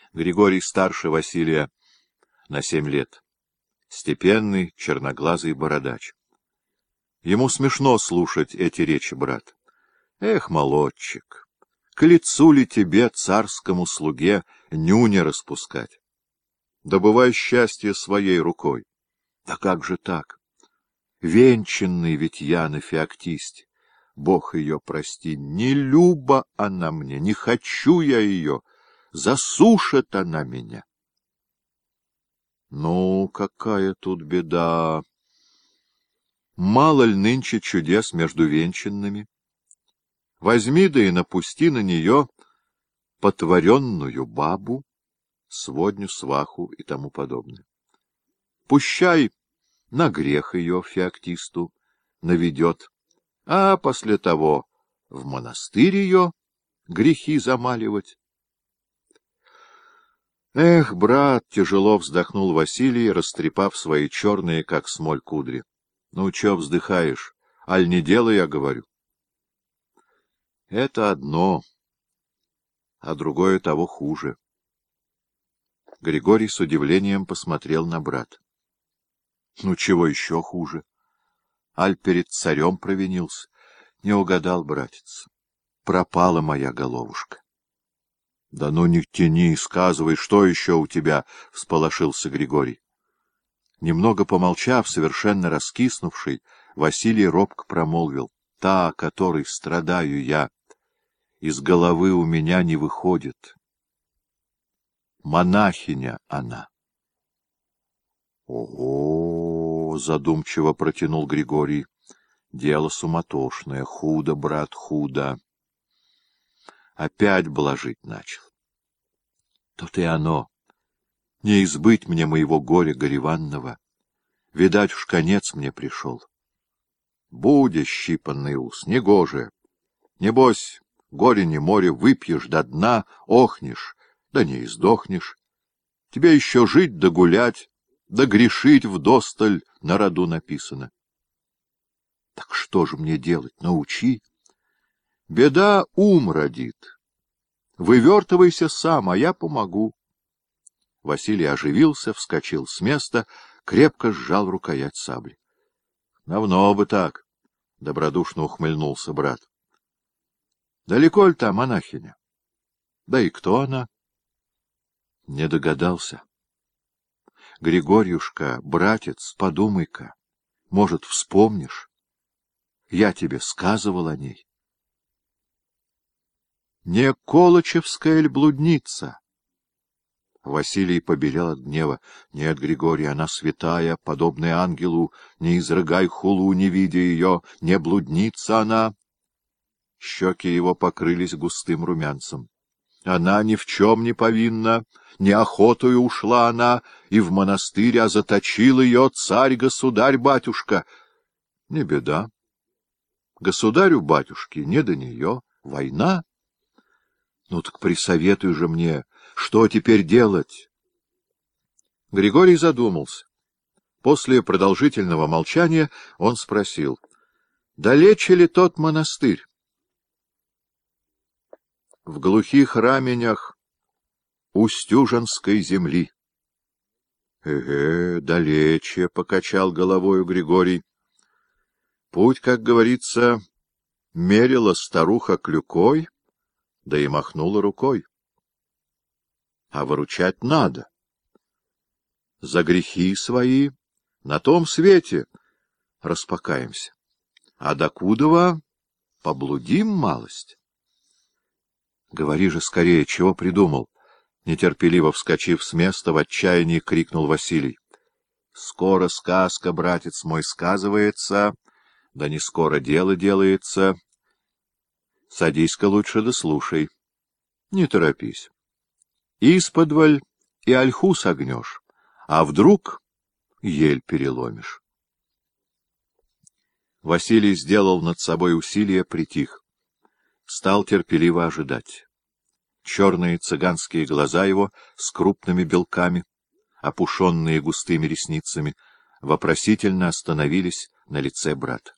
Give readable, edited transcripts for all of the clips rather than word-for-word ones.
Григорий старше Василия на 7 лет. Степенный, черноглазый бородач. Ему смешно слушать эти речи брата. Эх, молодчик, к лицу ли тебе, царскому слуге, нюни распускать? Добывай счастье своей рукой. Да как же так? Венчанный ведь я на Феоктисте. Бог ее прости, не люба она мне, не хочу я ее, засушит она меня. Ну, какая тут беда! Мало ли нынче чудес между венчанными? Возьми да и напусти на нее потворенную бабу, сводню, сваху и тому подобное. Пущай на грех ее Феоктисту наведет, а после того в монастырь ее грехи замаливать. Эх, брат, тяжело вздохнул Василий, растрепав свои черные, как смоль, кудри. Ну, чё вздыхаешь? Аль не дело, я говорю. Это одно, а другое того хуже. Григорий с удивлением посмотрел на брата. Ну, чего еще хуже? Аль перед царем провинился. Не угадал, братец. Пропала моя головушка. — Да ну не тяни, сказывай, что еще у тебя? — всполошился Григорий. Немного помолчав, совершенно раскиснувший, Василий робко промолвил: — Та, о которой страдаю я, из головы у меня не выходит. Монахиня она. — Ого! — задумчиво протянул Григорий. — Дело суматошное. Худо, брат, худо. Опять блажить начал. То-то и оно. Не избыть мне моего горя гореванного. Видать, уж конец мне пришел. Будя щипанный ус, негоже. Небось, горе не море, выпьешь до дна, охнешь, да не издохнешь. Тебе еще жить да гулять, да грешить вдосталь на роду написано. Так что же мне делать? Научи. Беда ум родит. Вывертывайся сам, а я помогу. Василий оживился, вскочил с места, крепко сжал рукоять сабли. — Давно бы так, — добродушно ухмыльнулся брат. — Далеко ли та монахиня? Да и кто она? Не догадался. Григорьюшка, братец, подумай-ка, может, вспомнишь? Я тебе сказывал о ней. Не колочевская ли блудница? Василий побелел от гнева. — Нет, Григорий, она святая, подобная ангелу. Не изрыгай хулу, не видя ее. Не блудница она. Щеки его покрылись густым румянцем. Она ни в чем не повинна, не охотою ушла она, и в монастырь, а заточил ее царь-государь-батюшка. Не беда. Государю-батюшке не до нее. Война. Ну так присоветуй же мне, что теперь делать? Григорий задумался. После продолжительного молчания он спросил: — Далече ли тот монастырь? — В глухих раменях Устюженской земли. — далече, — покачал головою Григорий. Путь, как говорится, мерила старуха клюкой, да и махнула рукой. А выручать надо. За грехи свои на том свете распокаемся. А докудова поблудим малость. Говори же скорее, чего придумал? Нетерпеливо вскочив с места, в отчаянии крикнул Василий. Скоро сказка, братец мой, сказывается, да не скоро дело делается. Садись-ка лучше да слушай. Не торопись. Исподволь и ольху согнешь, а вдруг ель переломишь. Василий сделал над собой усилие, притих. Стал терпеливо ожидать. Черные цыганские глаза его с крупными белками, опушенные густыми ресницами, вопросительно остановились на лице брата.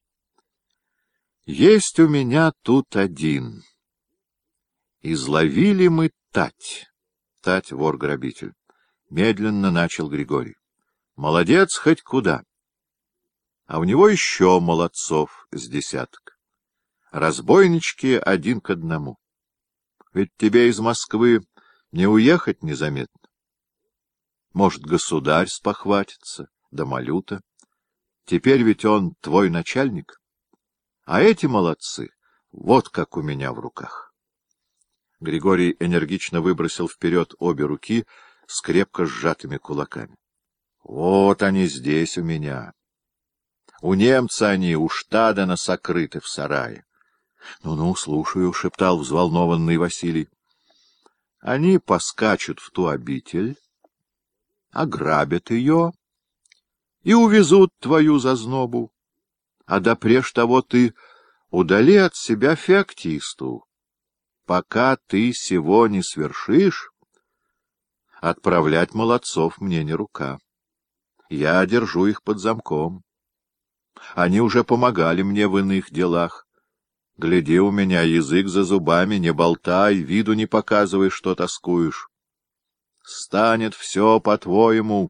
— Есть у меня тут один. Изловили мы тать роптать вор-грабитель. Медленно начал Григорий. Молодец хоть куда. А у него еще молодцов с десяток. Разбойнички 1 к 1. Ведь тебе из Москвы не уехать незаметно. Может, государь спохватится, да малюта. Теперь ведь он твой начальник. А эти молодцы, вот как у меня в руках. Григорий энергично выбросил вперед обе руки с крепко сжатыми кулаками. Вот они здесь у меня. У немца они у Штадена сокрыты в сарае. Ну, слушаю, — шептал взволнованный Василий. Они поскачут в ту обитель, ограбят ее и увезут твою зазнобу. А допреж того ты удали от себя феоктисту. Пока ты сего не свершишь, отправлять молодцов мне не рука. Я держу их под замком. Они уже помогали мне в иных делах. Гляди, у меня язык за зубами, не болтай, виду не показывай, что тоскуешь. Станет все по-твоему.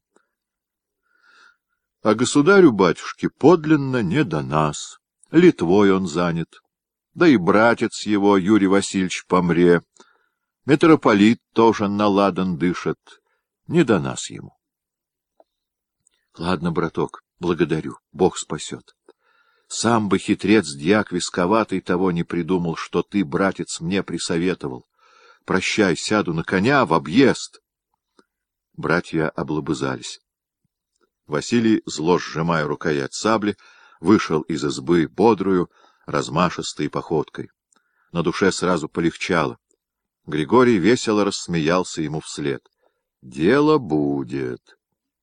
А государю-батюшке подлинно не до нас. Литвой он занят. Да и братец его, Юрий Васильевич Помре, митрополит тоже наладан дышит. Не до нас ему. Ладно, браток, благодарю, Бог спасет. Сам бы хитрец-дьяк висковатый того не придумал, что ты, братец, мне присоветовал. Прощай, сяду на коня в объезд. Братья облобызались. Василий, зло сжимая рукоять сабли, вышел из избы бодрую, размашистой походкой. На душе сразу полегчало. Григорий весело рассмеялся ему вслед. Дело будет.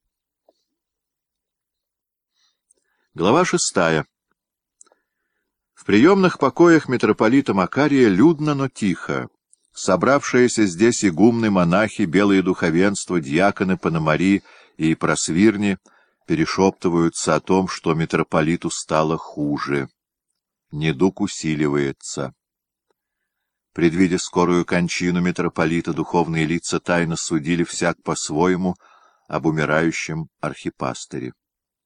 Глава 6. В приемных покоях митрополита Макария людно, но тихо. Собравшиеся здесь игумны, монахи, белые духовенства, дьяконы, пономари и просвирни перешептываются о том, что митрополиту стало хуже. Недуг усиливается. Предвидя скорую кончину митрополита, духовные лица тайно судили всяк по-своему об умирающем архипастыре.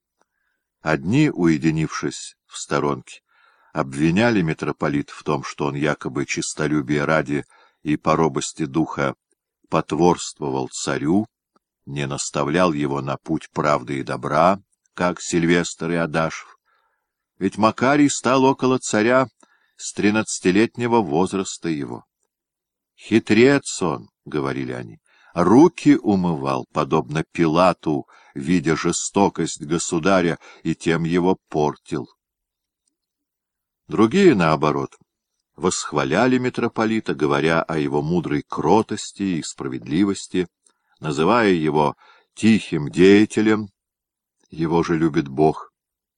Одни, уединившись в сторонке, обвиняли митрополита в том, что он якобы честолюбия ради и по робости духа потворствовал царю, не наставлял его на путь правды и добра, как Сильвестр и Адашев. Ведь Макарий стал около царя с 13-летнего возраста его. «Хитрец он», — говорили они, — «руки умывал, подобно Пилату, видя жестокость государя, и тем его портил». Другие, наоборот, восхваляли митрополита, говоря о его мудрой кротости и справедливости, называя его тихим деятелем, его же любит Бог.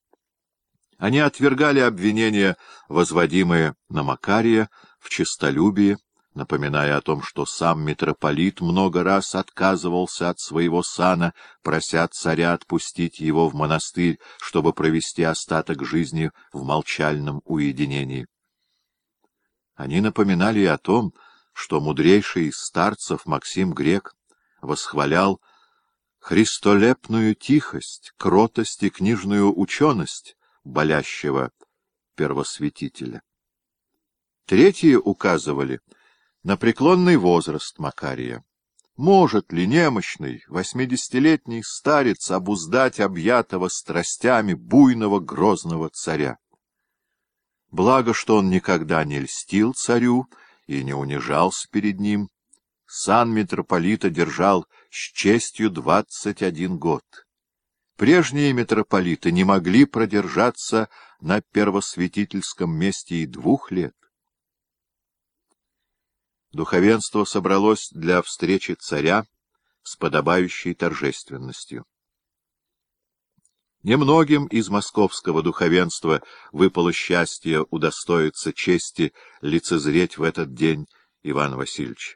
Они отвергали обвинения, возводимые на Макария в честолюбии, напоминая о том, что сам митрополит много раз отказывался от своего сана, прося царя отпустить его в монастырь, чтобы провести остаток жизни в молчальном уединении. Они напоминали и о том, что мудрейший из старцев Максим Грек восхвалял христолепную тихость, кротость и книжную ученость болящего первосвятителя. Третьи указывали на преклонный возраст Макария. Может ли немощный 80-летний старец обуздать объятого страстями буйного грозного царя? Благо, что он никогда не льстил царю и не унижался перед ним. Сан митрополита держал с честью 21 год. Прежние митрополиты не могли продержаться на первосвятительском месте и 2 лет. Духовенство собралось для встречи царя с подобающей торжественностью. Немногим из московского духовенства выпало счастье удостоиться чести лицезреть в этот день Ивана Васильевича.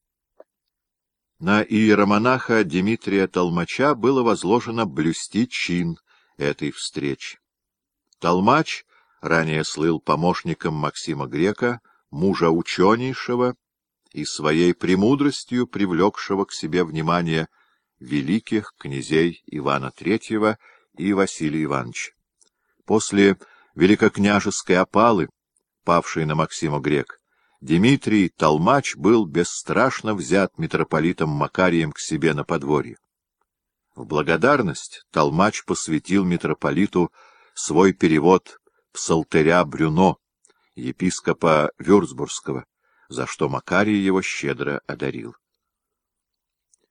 На иеромонаха Дмитрия Толмача было возложено блюсти чин этой встречи. Толмач ранее слыл помощником Максима Грека, мужа ученейшего и своей премудростью привлекшего к себе внимание великих князей Ивана III и Василия Ивановича. После великокняжеской опалы, павшей на Максима Грек, Дмитрий Толмач был бесстрашно взят митрополитом Макарием к себе на подворье. В благодарность Толмач посвятил митрополиту свой перевод псалтыря Брюно, епископа Вюрцбургского, за что Макарий его щедро одарил.